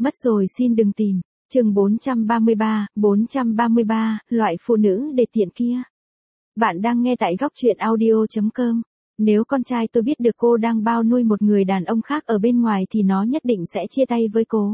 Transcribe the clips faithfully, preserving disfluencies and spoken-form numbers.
Mất rồi xin đừng tìm. Chương bốn trăm ba mươi ba, bốn trăm ba mươi ba, loại phụ nữ đề tiện kia. Bạn đang nghe tại góc truyện audio chấm com. Nếu con trai tôi biết được cô đang bao nuôi một người đàn ông khác ở bên ngoài thì nó nhất định sẽ chia tay với cô.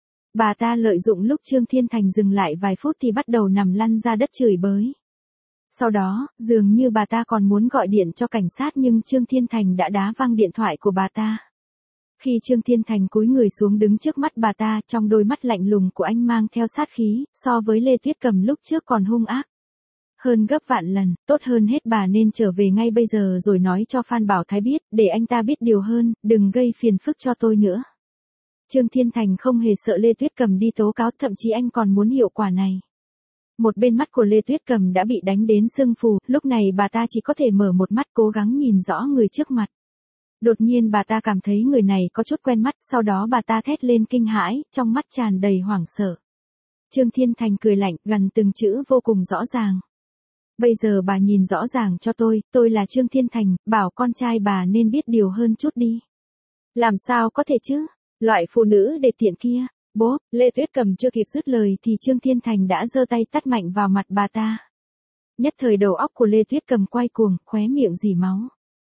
Bà ta lợi dụng lúc Trương Thiên Thành dừng lại vài phút thì bắt đầu nằm lăn ra đất chửi bới. Sau đó, dường như bà ta còn muốn gọi điện cho cảnh sát nhưng Trương Thiên Thành đã đá văng điện thoại của bà ta. Khi Trương Thiên Thành cúi người xuống đứng trước mắt bà ta, trong đôi mắt lạnh lùng của anh mang theo sát khí, so với Lê Tuyết Cầm lúc trước còn hung ác hơn gấp vạn lần. Tốt hơn hết bà nên trở về ngay bây giờ rồi nói cho Phan Bảo Thái biết, để anh ta biết điều hơn, đừng gây phiền phức cho tôi nữa. Trương Thiên Thành không hề sợ Lê Tuyết Cầm đi tố cáo, thậm chí anh còn muốn hiệu quả này. Một bên mắt của Lê Tuyết Cầm đã bị đánh đến sưng phù, lúc này bà ta chỉ có thể mở một mắt cố gắng nhìn rõ người trước mặt. Đột nhiên bà ta cảm thấy người này có chút quen mắt, sau đó bà ta thét lên kinh hãi, trong mắt tràn đầy hoảng sợ. Trương Thiên Thành cười lạnh, gần từng chữ vô cùng rõ ràng. Bây giờ bà nhìn rõ ràng cho tôi, tôi là Trương Thiên Thành, bảo con trai bà nên biết điều hơn chút đi. Làm sao có thể chứ? Loại phụ nữ đề tiện kia. Bố, Lê Tuyết Cầm chưa kịp dứt lời thì Trương Thiên Thành đã giơ tay tát mạnh vào mặt bà ta. Nhất thời đầu óc của Lê Tuyết Cầm quay cuồng, khóe miệng rỉ máu.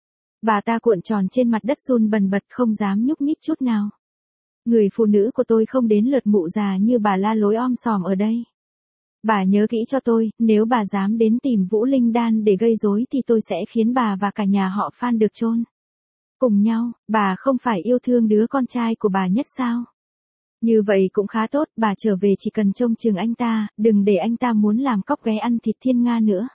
Bà ta cuộn tròn trên mặt đất run bần bật không dám nhúc nhích chút nào. Người phụ nữ của tôi không đến lượt mụ già như bà la lối om sòm ở đây. Bà nhớ kỹ cho tôi, nếu bà dám đến tìm Vũ Linh Đan để gây rối thì tôi sẽ khiến bà và cả nhà họ Phan được chôn cùng nhau. Bà không phải yêu thương đứa con trai của bà nhất sao? Như vậy cũng khá tốt, bà trở về chỉ cần trông chừng anh ta, đừng để anh ta muốn làm cóc ghé ăn thịt thiên nga nữa.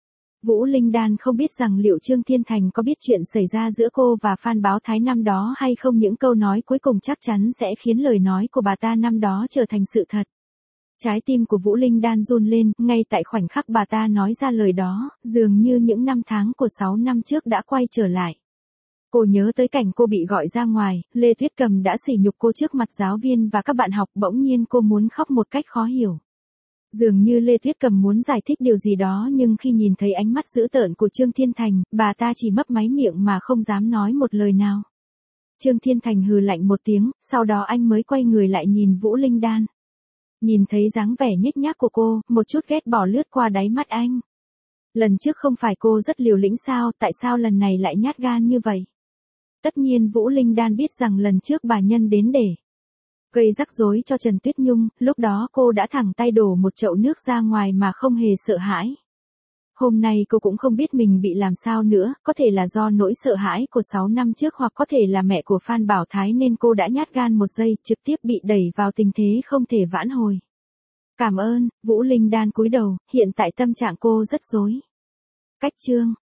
Vũ Linh Đan không biết rằng liệu Trương Thiên Thành có biết chuyện xảy ra giữa cô và Phan Báo Thái năm đó hay không, những câu nói cuối cùng chắc chắn sẽ khiến lời nói của bà ta năm đó trở thành sự thật. Trái tim của Vũ Linh Đan run lên, ngay tại khoảnh khắc bà ta nói ra lời đó, dường như những năm tháng của sáu năm trước đã quay trở lại. Cô nhớ tới cảnh cô bị gọi ra ngoài, Lê Tuyết Cầm đã sỉ nhục cô trước mặt giáo viên và các bạn học, bỗng nhiên cô muốn khóc một cách khó hiểu. Dường như Lê Tuyết Cầm muốn giải thích điều gì đó nhưng khi nhìn thấy ánh mắt dữ tợn của Trương Thiên Thành, bà ta chỉ mấp máy miệng mà không dám nói một lời nào. Trương Thiên Thành hừ lạnh một tiếng, sau đó anh mới quay người lại nhìn Vũ Linh Đan. Nhìn thấy dáng vẻ nhếch nhác của cô, một chút ghét bỏ lướt qua đáy mắt anh. Lần trước không phải cô rất liều lĩnh sao, tại sao lần này lại nhát gan như vậy? Tất nhiên Vũ Linh Đan biết rằng lần trước bà Nhân đến để gây rắc rối cho Trần Tuyết Nhung, lúc đó cô đã thẳng tay đổ một chậu nước ra ngoài mà không hề sợ hãi. Hôm nay cô cũng không biết mình bị làm sao nữa, có thể là do nỗi sợ hãi của sáu năm trước hoặc có thể là mẹ của Phan Bảo Thái nên cô đã nhát gan một giây, trực tiếp bị đẩy vào tình thế không thể vãn hồi. Cảm ơn, Vũ Linh Đan cúi đầu, hiện tại tâm trạng cô rất rối. Cách chương